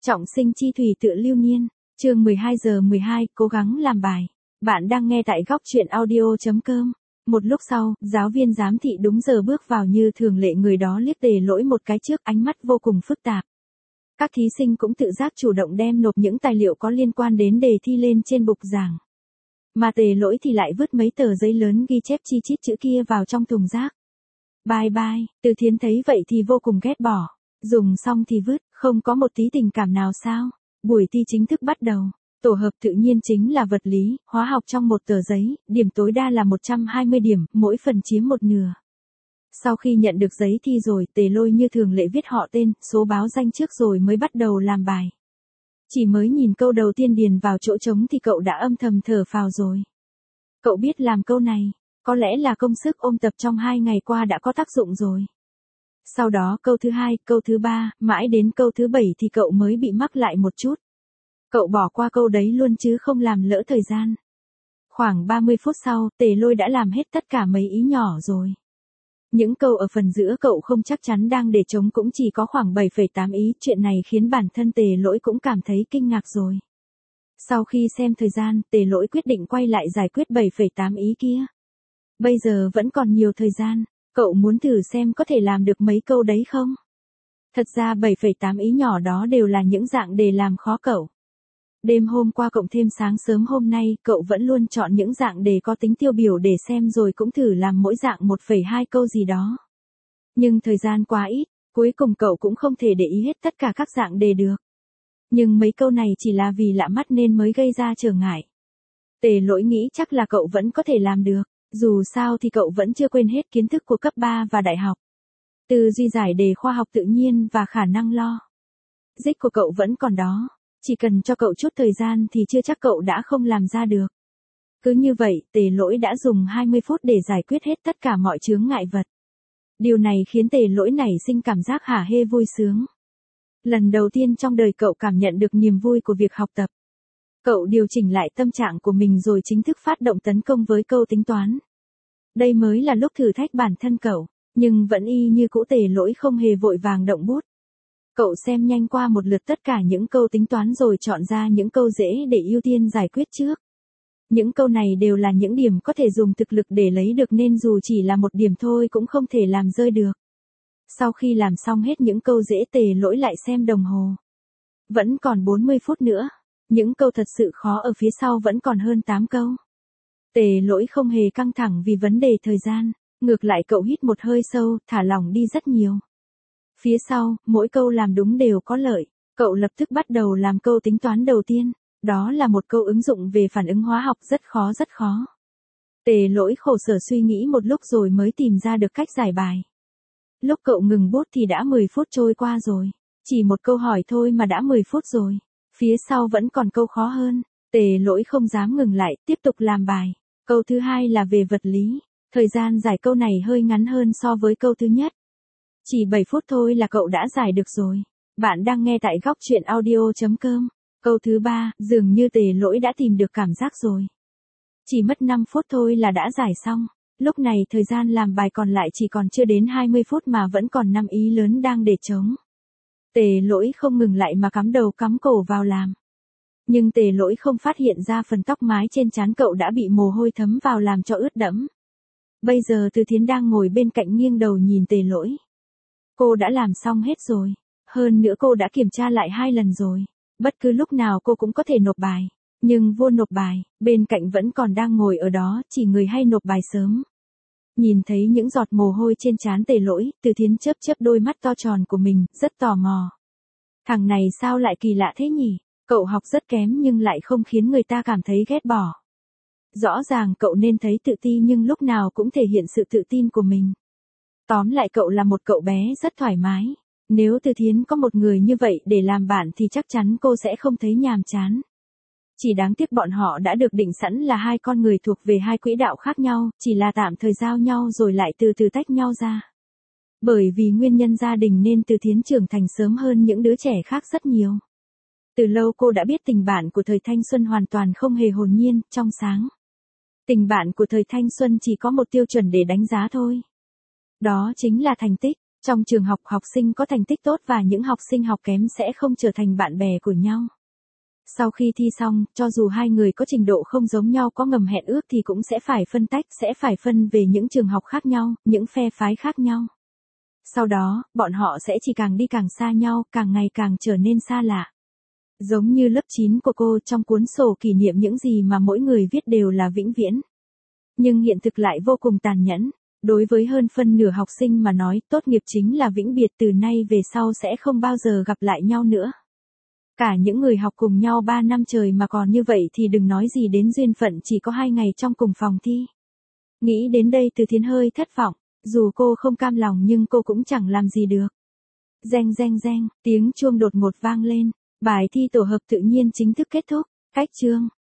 Trọng sinh chi thủy tựa lưu niên, chương 12 giờ 12, cố gắng làm bài. Bạn đang nghe tại góc truyện audio.com. Một lúc sau, giáo viên giám thị đúng giờ bước vào như thường lệ, người đó liếc Tề Lỗi một cái trước ánh mắt vô cùng phức tạp. Các thí sinh cũng tự giác chủ động đem nộp những tài liệu có liên quan đến đề thi lên trên bục giảng. Mà Tề Lỗi thì lại vứt mấy tờ giấy lớn ghi chép chi chít chữ kia vào trong thùng rác. Bye bye, Từ Thiến thấy vậy thì vô cùng ghét bỏ. Dùng xong thì vứt, không có một tí tình cảm nào sao? Buổi thi chính thức bắt đầu. Tổ hợp tự nhiên chính là vật lý, hóa học trong một tờ giấy, điểm tối đa là 120 điểm, mỗi phần chiếm một nửa. Sau khi nhận được giấy thi rồi, Tề Lôi như thường lệ viết họ tên, số báo danh trước rồi mới bắt đầu làm bài. Chỉ mới nhìn câu đầu tiên điền vào chỗ trống thì cậu đã âm thầm thở phào rồi. Cậu biết làm câu này, có lẽ là công sức ôn tập trong 2 ngày qua đã có tác dụng rồi. Sau đó câu thứ 2, câu thứ 3, mãi đến câu thứ 7 thì cậu mới bị mắc lại một chút. Cậu bỏ qua câu đấy luôn chứ không làm lỡ thời gian. Khoảng 30 phút sau, Tề Lôi đã làm hết tất cả mấy ý nhỏ rồi. Những câu ở phần giữa cậu không chắc chắn đang để trống cũng chỉ có khoảng 7,8 ý, chuyện này khiến bản thân Tề Lỗi cũng cảm thấy kinh ngạc rồi. Sau khi xem thời gian, Tề Lỗi quyết định quay lại giải quyết 7,8 ý kia. Bây giờ vẫn còn nhiều thời gian, cậu muốn thử xem có thể làm được mấy câu đấy không? Thật ra 7,8 ý nhỏ đó đều là những dạng đề làm khó cậu. Đêm hôm qua cộng thêm sáng sớm hôm nay, cậu vẫn luôn chọn những dạng đề có tính tiêu biểu để xem rồi cũng thử làm mỗi dạng 1,2 câu gì đó. Nhưng thời gian quá ít, cuối cùng cậu cũng không thể để ý hết tất cả các dạng đề được. Nhưng mấy câu này chỉ là vì lạ mắt nên mới gây ra trở ngại. Tề Lỗi nghĩ chắc là cậu vẫn có thể làm được, dù sao thì cậu vẫn chưa quên hết kiến thức của cấp 3 và đại học. Tư duy giải đề khoa học tự nhiên và khả năng lo dịch của cậu vẫn còn đó. Chỉ cần cho cậu chút thời gian thì chưa chắc cậu đã không làm ra được. Cứ như vậy, Tề Lỗi đã dùng 20 phút để giải quyết hết tất cả mọi chướng ngại vật. Điều này khiến Tề Lỗi nảy sinh cảm giác hả hê vui sướng. Lần đầu tiên trong đời cậu cảm nhận được niềm vui của việc học tập. Cậu điều chỉnh lại tâm trạng của mình rồi chính thức phát động tấn công với câu tính toán. Đây mới là lúc thử thách bản thân cậu, nhưng vẫn y như cũ, Tề Lỗi không hề vội vàng động bút. Cậu xem nhanh qua một lượt tất cả những câu tính toán rồi chọn ra những câu dễ để ưu tiên giải quyết trước. Những câu này đều là những điểm có thể dùng thực lực để lấy được nên dù chỉ là một điểm thôi cũng không thể làm rơi được. Sau khi làm xong hết những câu dễ, Tề Lỗi lại xem đồng hồ. Vẫn còn 40 phút nữa. Những câu thật sự khó ở phía sau vẫn còn hơn 8 câu. Tề Lỗi không hề căng thẳng vì vấn đề thời gian. Ngược lại cậu hít một hơi sâu, thả lỏng đi rất nhiều. Phía sau, mỗi câu làm đúng đều có lợi. Cậu lập tức bắt đầu làm câu tính toán đầu tiên. Đó là một câu ứng dụng về phản ứng hóa học rất khó rất khó. Tề Lỗi khổ sở suy nghĩ một lúc rồi mới tìm ra được cách giải bài. Lúc cậu ngừng bút thì đã 10 phút trôi qua rồi. Chỉ một câu hỏi thôi mà đã 10 phút rồi. Phía sau vẫn còn câu khó hơn. Tề Lỗi không dám ngừng lại, tiếp tục làm bài. Câu thứ 2 là về vật lý. Thời gian giải câu này hơi ngắn hơn so với câu thứ nhất. Chỉ 7 phút thôi là cậu đã giải được rồi. Bạn đang nghe tại góc truyện audio.com. Câu thứ 3, dường như Tề Lỗi đã tìm được cảm giác rồi. Chỉ mất 5 phút thôi là đã giải xong. Lúc này thời gian làm bài còn lại chỉ còn chưa đến 20 phút mà vẫn còn 5 ý lớn đang để trống. Tề Lỗi không ngừng lại mà cắm đầu cắm cổ vào làm. Nhưng Tề Lỗi không phát hiện ra phần tóc mái trên trán cậu đã bị mồ hôi thấm vào làm cho ướt đẫm. Bây giờ Từ Thiến đang ngồi bên cạnh nghiêng đầu nhìn Tề Lỗi. Cô đã làm xong hết rồi. Hơn nữa cô đã kiểm tra lại 2 lần rồi. Bất cứ lúc nào cô cũng có thể nộp bài. Nhưng vua nộp bài, bên cạnh vẫn còn đang ngồi ở đó, chỉ người hay nộp bài sớm. Nhìn thấy những giọt mồ hôi trên trán Tề Lỗi, Từ Thiến chớp chớp đôi mắt to tròn của mình, rất tò mò. Thằng này sao lại kỳ lạ thế nhỉ? Cậu học rất kém nhưng lại không khiến người ta cảm thấy ghét bỏ. Rõ ràng cậu nên thấy tự ti nhưng lúc nào cũng thể hiện sự tự tin của mình. Tóm lại cậu là một cậu bé rất thoải mái. Nếu Từ Thiến có một người như vậy để làm bạn thì chắc chắn cô sẽ không thấy nhàm chán. Chỉ đáng tiếc bọn họ đã được định sẵn là 2 con người thuộc về 2 quỹ đạo khác nhau, chỉ là tạm thời giao nhau rồi lại từ từ tách nhau ra. Bởi vì nguyên nhân gia đình nên Từ Thiến trưởng thành sớm hơn những đứa trẻ khác rất nhiều. Từ lâu cô đã biết tình bạn của thời thanh xuân hoàn toàn không hề hồn nhiên, trong sáng. Tình bạn của thời thanh xuân chỉ có một tiêu chuẩn để đánh giá thôi. Đó chính là thành tích. Trong trường học, học sinh có thành tích tốt và những học sinh học kém sẽ không trở thành bạn bè của nhau. Sau khi thi xong, cho dù hai người có trình độ không giống nhau có ngầm hẹn ước thì cũng sẽ phải phân tách, sẽ phải phân về những trường học khác nhau, những phe phái khác nhau. Sau đó, bọn họ sẽ chỉ càng đi càng xa nhau, càng ngày càng trở nên xa lạ. Giống như lớp 9 của cô, trong cuốn sổ kỷ niệm những gì mà mỗi người viết đều là vĩnh viễn. Nhưng hiện thực lại vô cùng tàn nhẫn. Đối với hơn phân nửa học sinh mà nói, tốt nghiệp chính là vĩnh biệt, từ nay về sau sẽ không bao giờ gặp lại nhau nữa. Cả những người học cùng nhau 3 năm trời mà còn như vậy thì đừng nói gì đến duyên phận chỉ có 2 ngày trong cùng phòng thi. Nghĩ đến đây Từ Thiến hơi thất vọng, dù cô không cam lòng nhưng cô cũng chẳng làm gì được. Reng reng reng, tiếng chuông đột ngột vang lên, bài thi tổ hợp tự nhiên chính thức kết thúc, cách chương.